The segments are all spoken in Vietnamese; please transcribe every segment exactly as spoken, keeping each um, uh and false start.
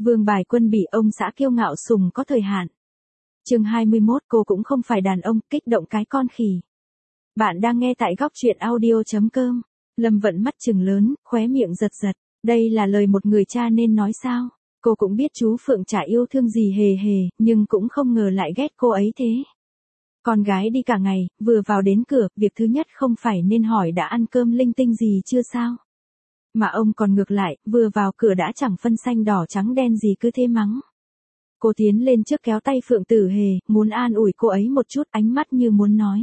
Vương bài quân bị ông xã kiêu ngạo sùng có thời hạn. Chương hai mươi mốt, cô cũng không phải đàn ông, kích động cái con khỉ. Bạn đang nghe tại góc truyện audio chấm com. Lâm Vận mắt trừng lớn, khóe miệng giật giật. Đây là lời một người cha nên nói sao? Cô cũng biết chú Phượng chả yêu thương gì hề hề, nhưng cũng không ngờ lại ghét cô ấy thế. Con gái đi cả ngày, vừa vào đến cửa, việc thứ nhất không phải nên hỏi đã ăn cơm linh tinh gì chưa sao? Mà ông còn ngược lại, vừa vào cửa đã chẳng phân xanh đỏ trắng đen gì cứ thế mắng. Cô tiến lên trước kéo tay Phượng Tử Hề, muốn an ủi cô ấy một chút, ánh mắt như muốn nói.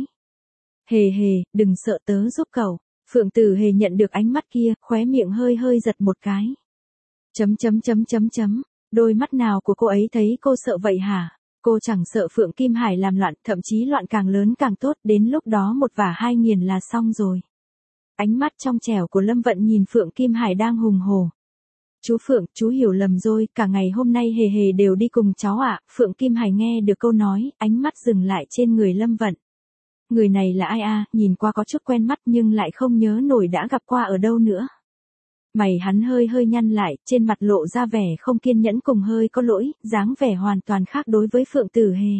Hề hề, đừng sợ tớ giúp cậu. Phượng Tử Hề nhận được ánh mắt kia, khóe miệng hơi hơi giật một cái. Chấm chấm chấm chấm chấm, đôi mắt nào của cô ấy thấy cô sợ vậy hả? Cô chẳng sợ Phượng Kim Hải làm loạn, thậm chí loạn càng lớn càng tốt, đến lúc đó một vả hai nghiền là xong rồi. Ánh mắt trong trẻo của Lâm Vận nhìn Phượng Kim Hải đang hùng hổ. Chú Phượng, chú hiểu lầm rồi, cả ngày hôm nay hề hề đều đi cùng cháu ạ. Phượng Kim Hải nghe được câu nói, ánh mắt dừng lại trên người Lâm Vận. Người này là ai a? Nhìn qua có chút quen mắt nhưng lại không nhớ nổi đã gặp qua ở đâu nữa. Mày hắn hơi hơi nhăn lại, trên mặt lộ ra vẻ không kiên nhẫn cùng hơi có lỗi, dáng vẻ hoàn toàn khác đối với Phượng Tử Hề.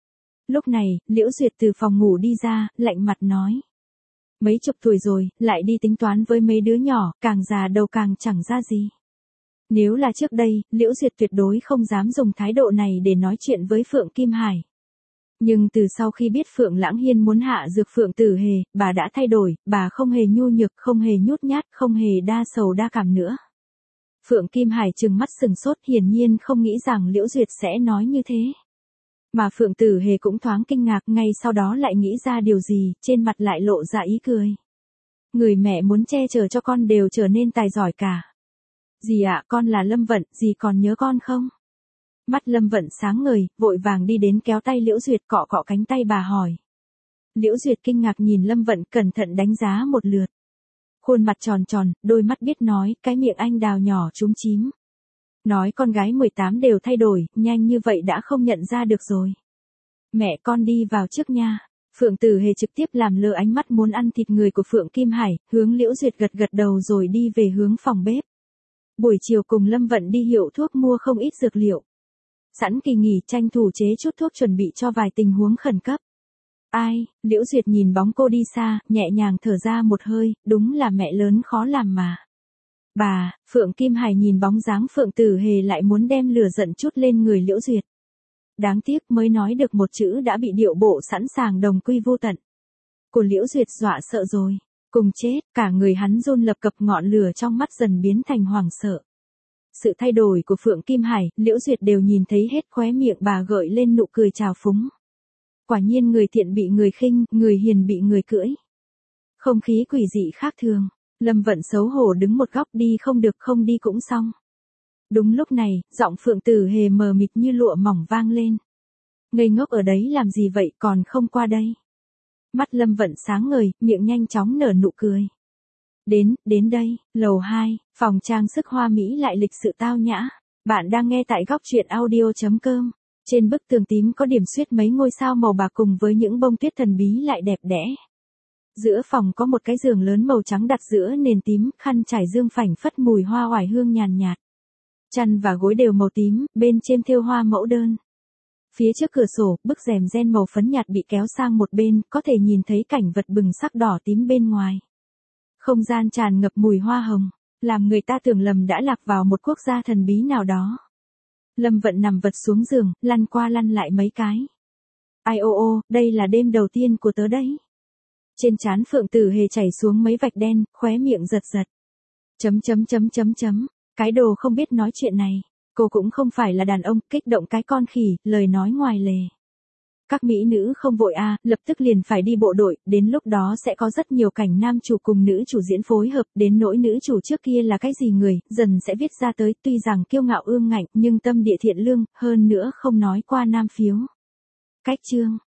Lúc này, Liễu Duyệt từ phòng ngủ đi ra, lạnh mặt nói. Mấy chục tuổi rồi, lại đi tính toán với mấy đứa nhỏ, càng già đầu càng chẳng ra gì. Nếu là trước đây, Liễu Duyệt tuyệt đối không dám dùng thái độ này để nói chuyện với Phượng Kim Hải. Nhưng từ sau khi biết Phượng Lãng Hiên muốn hạ dược Phượng Tử Hề, bà đã thay đổi, bà không hề nhu nhược, không hề nhút nhát, không hề đa sầu đa cảm nữa. Phượng Kim Hải trừng mắt sừng sốt, hiển nhiên không nghĩ rằng Liễu Duyệt sẽ nói như thế. Mà Phượng Tử Hề cũng thoáng kinh ngạc, ngay sau đó lại nghĩ ra điều gì, trên mặt lại lộ ra ý cười. Người mẹ muốn che chở cho con đều trở nên tài giỏi cả. Dì ạ, con là Lâm Vận, dì còn nhớ con không? Mắt Lâm Vận sáng ngời, vội vàng đi đến kéo tay Liễu Duyệt, cọ cọ cánh tay bà hỏi. Liễu Duyệt kinh ngạc nhìn Lâm Vận, cẩn thận đánh giá một lượt. Khuôn mặt tròn tròn, đôi mắt biết nói, cái miệng anh đào nhỏ trúng chím. Nói con gái mười tám đều thay đổi, nhanh như vậy đã không nhận ra được rồi. Mẹ con đi vào trước nha. Phượng Tử Hề trực tiếp làm lơ ánh mắt muốn ăn thịt người của Phượng Kim Hải, hướng Liễu Duyệt gật gật đầu rồi đi về hướng phòng bếp. Buổi chiều cùng Lâm Vận đi hiệu thuốc mua không ít dược liệu. Sẵn kỳ nghỉ tranh thủ chế chút thuốc chuẩn bị cho vài tình huống khẩn cấp. Ai, Liễu Duyệt nhìn bóng cô đi xa, nhẹ nhàng thở ra một hơi, đúng là mẹ lớn khó làm mà. Bà, Phượng Kim Hải nhìn bóng dáng Phượng Tử Hề lại muốn đem lửa giận chút lên người Liễu Duyệt. Đáng tiếc mới nói được một chữ đã bị điệu bộ sẵn sàng đồng quy vô tận. Của Liễu Duyệt dọa sợ rồi, cùng chết, cả người hắn run lập cập, ngọn lửa trong mắt dần biến thành hoảng sợ. Sự thay đổi của Phượng Kim Hải, Liễu Duyệt đều nhìn thấy hết, khóe miệng bà gợi lên nụ cười trào phúng. Quả nhiên người thiện bị người khinh, người hiền bị người cưỡi. Không khí quỷ dị khác thường, Lâm Vận xấu hổ đứng một góc, đi không được không đi cũng xong. Đúng lúc này, giọng Phượng Tử Hề mờ mịt như lụa mỏng vang lên. Ngây ngốc ở đấy làm gì vậy, còn không qua đây. Mắt Lâm Vận sáng ngời, miệng nhanh chóng nở nụ cười. Đến, đến đây, lầu hai, phòng trang sức hoa mỹ lại lịch sự tao nhã. Bạn đang nghe tại góc truyện audio chấm com. Trên bức tường tím có điểm xuyết mấy ngôi sao màu bạc cùng với những bông tuyết thần bí lại đẹp đẽ. Giữa phòng có một cái giường lớn màu trắng đặt giữa nền tím, khăn trải dương phảnh phất mùi hoa oải hương nhàn nhạt. Chăn và gối đều màu tím, bên trên thêu hoa mẫu đơn. Phía trước cửa sổ, bức rèm ren màu phấn nhạt bị kéo sang một bên, có thể nhìn thấy cảnh vật bừng sắc đỏ tím bên ngoài. Không gian tràn ngập mùi hoa hồng, làm người ta tưởng lầm đã lạc vào một quốc gia thần bí nào đó. Lâm Vận nằm vật xuống giường, lăn qua lăn lại mấy cái. Ai ô ô, đây là đêm đầu tiên của tớ đấy. Trên trán Phượng Tử Hề chảy xuống mấy vạch đen, khóe miệng giật giật. Chấm chấm chấm chấm chấm, cái đồ không biết nói chuyện này. Cô cũng không phải là đàn ông, kích động cái con khỉ, lời nói ngoài lề. Các mỹ nữ không vội a, à, lập tức liền phải đi bộ đội, đến lúc đó sẽ có rất nhiều cảnh nam chủ cùng nữ chủ diễn phối hợp, đến nỗi nữ chủ trước kia là cái gì người, dần sẽ viết ra tới, tuy rằng kiêu ngạo ương ngạnh, nhưng tâm địa thiện lương, hơn nữa không nói qua nam phiếu. Cách chương